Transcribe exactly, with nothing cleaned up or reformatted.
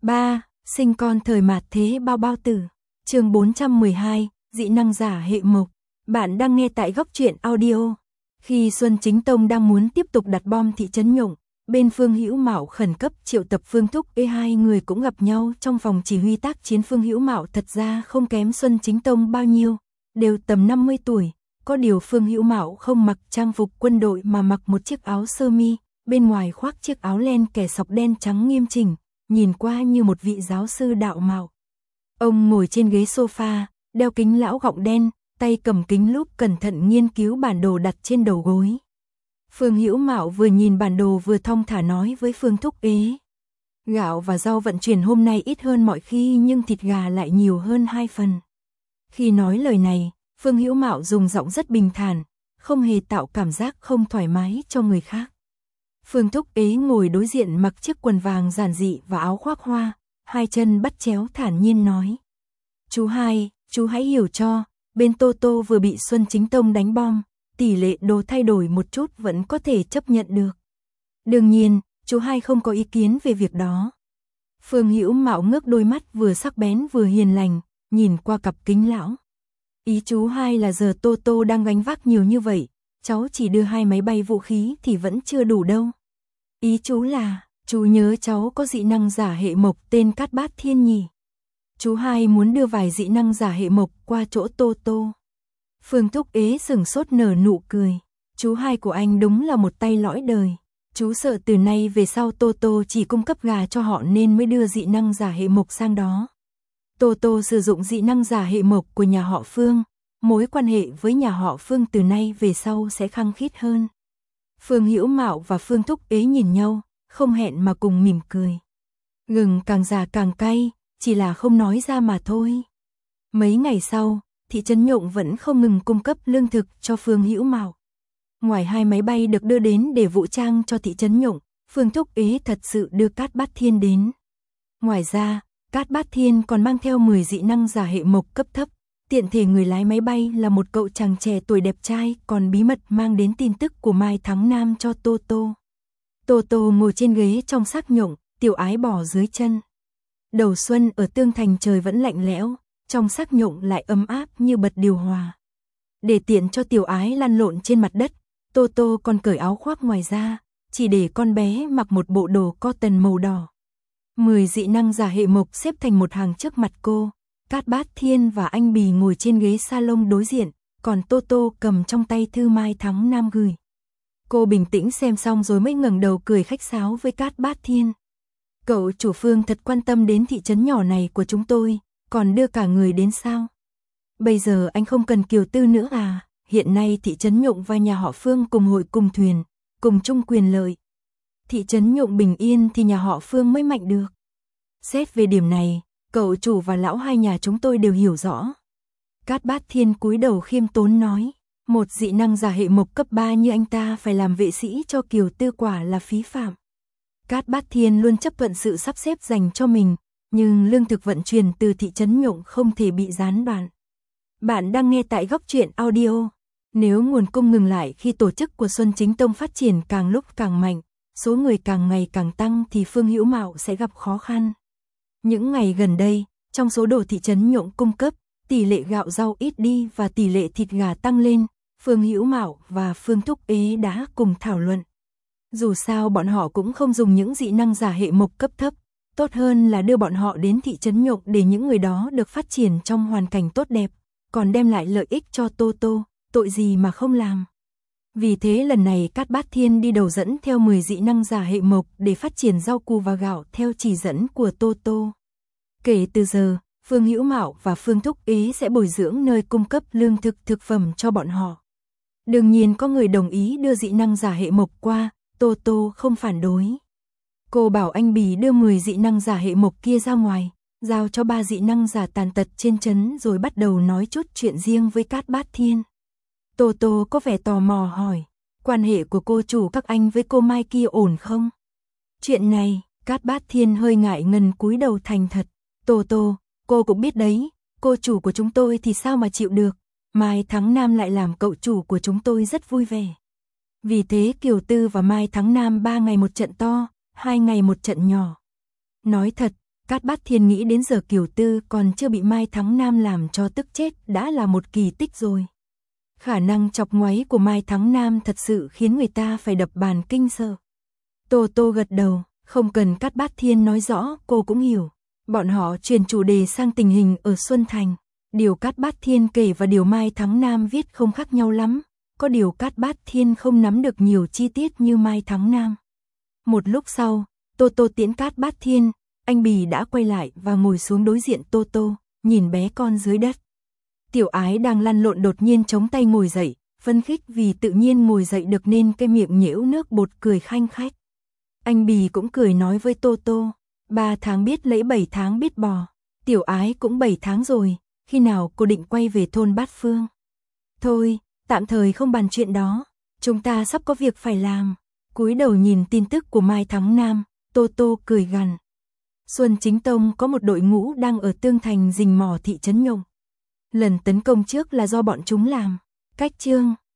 ba. Sinh con thời mạt thế bao bao tử. Chương bốn trăm mười hai, dị năng giả hệ mộc. Bạn đang nghe tại Góc Truyện Audio. Khi Xuân Chính Tông đang muốn tiếp tục đặt bom thị trấn Nhộng, bên Phương Hữu Mạo khẩn cấp triệu tập Phương Thúc Ê, hai người cũng gặp nhau trong phòng chỉ huy tác chiến. Phương Hữu Mạo thật ra không kém Xuân Chính Tông bao nhiêu, đều tầm năm mươi tuổi, có điều Phương Hữu Mạo không mặc trang phục quân đội mà mặc một chiếc áo sơ mi, bên ngoài khoác chiếc áo len kẻ sọc đen trắng nghiêm chỉnh, nhìn qua như một vị giáo sư đạo mạo. Ông ngồi trên ghế sofa, đeo kính lão gọng đen, tay cầm kính lúp cẩn thận nghiên cứu bản đồ đặt trên đầu gối. Phương Hữu Mạo vừa nhìn bản đồ vừa thong thả nói với Phương Thúc Ế. Gạo và rau vận chuyển hôm nay ít hơn mọi khi nhưng thịt gà lại nhiều hơn hai phần. Khi nói lời này, Phương Hữu Mạo dùng giọng rất bình thản, không hề tạo cảm giác không thoải mái cho người khác. Phương Thúc Ế ngồi đối diện mặc chiếc quần vàng giản dị và áo khoác hoa, hai chân bắt chéo thản nhiên nói. Chú hai, chú hãy hiểu cho, bên Tô Tô vừa bị Xuân Chính Tông đánh bom, tỷ lệ đồ thay đổi một chút vẫn có thể chấp nhận được. Đương nhiên, chú hai không có ý kiến về việc đó. Phương Hữu Mạo ngước đôi mắt vừa sắc bén vừa hiền lành, nhìn qua cặp kính lão. Ý chú hai là giờ Tô Tô đang gánh vác nhiều như vậy, cháu chỉ đưa hai máy bay vũ khí thì vẫn chưa đủ đâu. Ý chú là, chú nhớ cháu có dị năng giả hệ mộc tên Cát Bát Thiên nhỉ? Chú hai muốn đưa vài dị năng giả hệ mộc qua chỗ Tô Tô. Phương Thúc Ế sừng sốt nở nụ cười. Chú hai của anh đúng là một tay lõi đời. Chú sợ từ nay về sau Tô Tô chỉ cung cấp gà cho họ nên mới đưa dị năng giả hệ mộc sang đó. Tô Tô sử dụng dị năng giả hệ mộc của nhà họ Phương, mối quan hệ với nhà họ Phương từ nay về sau sẽ khăng khít hơn. Phương Hữu Mạo và Phương Thúc Ế nhìn nhau, không hẹn mà cùng mỉm cười. Gừng càng già càng cay, chỉ là không nói ra mà thôi. Mấy ngày sau, thị trấn Nhộng vẫn không ngừng cung cấp lương thực cho Phương Hữu Mạo. Ngoài hai máy bay được đưa đến để vũ trang cho thị trấn Nhộng, Phương Thúc Ế thật sự đưa Cát Bát Thiên đến. Ngoài ra, Cát Bát Thiên còn mang theo mười dị năng giả hệ mộc cấp thấp, tiện thể người lái máy bay là một cậu chàng trẻ tuổi đẹp trai còn bí mật mang đến tin tức của Mai Thắng Nam cho Tô Tô. Tô Tô ngồi trên ghế trong xác Nhộng, Tiểu Ái bò dưới chân. Đầu xuân ở Tương Thành trời vẫn lạnh lẽo, trong xác Nhộng lại ấm áp như bật điều hòa. Để tiện cho Tiểu Ái lăn lộn trên mặt đất, Tô Tô còn cởi áo khoác ngoài ra, chỉ để con bé mặc một bộ đồ cotton màu đỏ. Mười dị năng giả hệ mộc xếp thành một hàng trước mặt cô. Cát Bát Thiên và anh Bì ngồi trên ghế salon đối diện, còn Tô Tô cầm trong tay thư Mai Thắng Nam gửi. Cô bình tĩnh xem xong rồi mới ngẩng đầu cười khách sáo với Cát Bát Thiên. Cậu chủ Phương thật quan tâm đến thị trấn nhỏ này của chúng tôi, còn đưa cả người đến sao? Bây giờ anh không cần Kiều Tư nữa à? Hiện nay thị trấn Nhộng và nhà họ Phương cùng hội cùng thuyền, cùng chung quyền lợi. Thị trấn Nhộng bình yên thì nhà họ Phương mới mạnh được. Xét về điểm này, cậu chủ và lão hai nhà chúng tôi đều hiểu rõ. Cát Bát Thiên cúi đầu khiêm tốn nói, một dị năng giả hệ mộc cấp ba như anh ta phải làm vệ sĩ cho Kiều Tư quả là phí phạm. Cát Bát Thiên luôn chấp thuận sự sắp xếp dành cho mình, nhưng lương thực vận chuyển từ thị trấn Nhộng không thể bị gián đoạn. Bạn đang nghe tại Góc Truyện Audio. Nếu nguồn cung ngừng lại khi tổ chức của Xuân Chính Tông phát triển càng lúc càng mạnh, số người càng ngày càng tăng thì Phương Hữu Mạo sẽ gặp khó khăn. Những ngày gần đây, trong số đồ thị trấn Nhộng cung cấp, tỷ lệ gạo rau ít đi và tỷ lệ thịt gà tăng lên, Phương Hữu Mạo và Phương Thúc Ế đã cùng thảo luận. Dù sao bọn họ cũng không dùng những dị năng giả hệ mộc cấp thấp, tốt hơn là đưa bọn họ đến thị trấn Nhộng để những người đó được phát triển trong hoàn cảnh tốt đẹp, còn đem lại lợi ích cho Tô Tô, tội gì mà không làm. Vì thế lần này Cát Bát Thiên đi đầu dẫn theo mười dị năng giả hệ mộc để phát triển rau củ và gạo theo chỉ dẫn của Tô Tô. Kể từ giờ, Phương Hữu Mạo và Phương Thúc Ế sẽ bồi dưỡng nơi cung cấp lương thực thực phẩm cho bọn họ. Đương nhiên có người đồng ý đưa dị năng giả hệ mộc qua, Tô Tô không phản đối. Cô bảo anh Bì đưa mười dị năng giả hệ mộc kia ra ngoài, giao cho ba dị năng giả tàn tật trên trấn rồi bắt đầu nói chút chuyện riêng với Cát Bát Thiên. Tô Tô có vẻ tò mò hỏi, quan hệ của cô chủ các anh với cô Mai kia ổn không? Chuyện này, Cát Bát Thiên hơi ngại ngần cúi đầu thành thật. Tô Tô, cô cũng biết đấy, cô chủ của chúng tôi thì sao mà chịu được, Mai Thắng Nam lại làm cậu chủ của chúng tôi rất vui vẻ. Vì thế Kiều Tư và Mai Thắng Nam ba ngày một trận to, hai ngày một trận nhỏ. Nói thật, Cát Bát Thiên nghĩ đến giờ Kiều Tư còn chưa bị Mai Thắng Nam làm cho tức chết đã là một kỳ tích rồi. Khả năng chọc ngoáy của Mai Thắng Nam thật sự khiến người ta phải đập bàn kinh sợ. Tô Tô gật đầu, không cần Cát Bát Thiên nói rõ, cô cũng hiểu. Bọn họ chuyển chủ đề sang tình hình ở Xuân Thành. Điều Cát Bát Thiên kể và điều Mai Thắng Nam viết không khác nhau lắm. Có điều Cát Bát Thiên không nắm được nhiều chi tiết như Mai Thắng Nam. Một lúc sau, Tô Tô tiễn Cát Bát Thiên, anh Bì đã quay lại và ngồi xuống đối diện Tô Tô, nhìn bé con dưới đất. Tiểu Ái đang lăn lộn đột nhiên chống tay ngồi dậy, phấn khích vì tự nhiên ngồi dậy được nên cái miệng nhễu nước bọt cười khanh khách. Anh Bì cũng cười nói với Tô Tô, ba tháng biết lẫy bảy tháng biết bò, Tiểu Ái cũng bảy tháng rồi, khi nào cô định quay về thôn Bát Phương? Thôi, tạm thời không bàn chuyện đó, chúng ta sắp có việc phải làm. Cúi đầu nhìn tin tức của Mai Thắng Nam, Tô Tô cười gằn. Xuân Chính Tông có một đội ngũ đang ở Tương Thành rình mò thị trấn Nhộng. Lần tấn công trước là do bọn chúng làm. Cách chương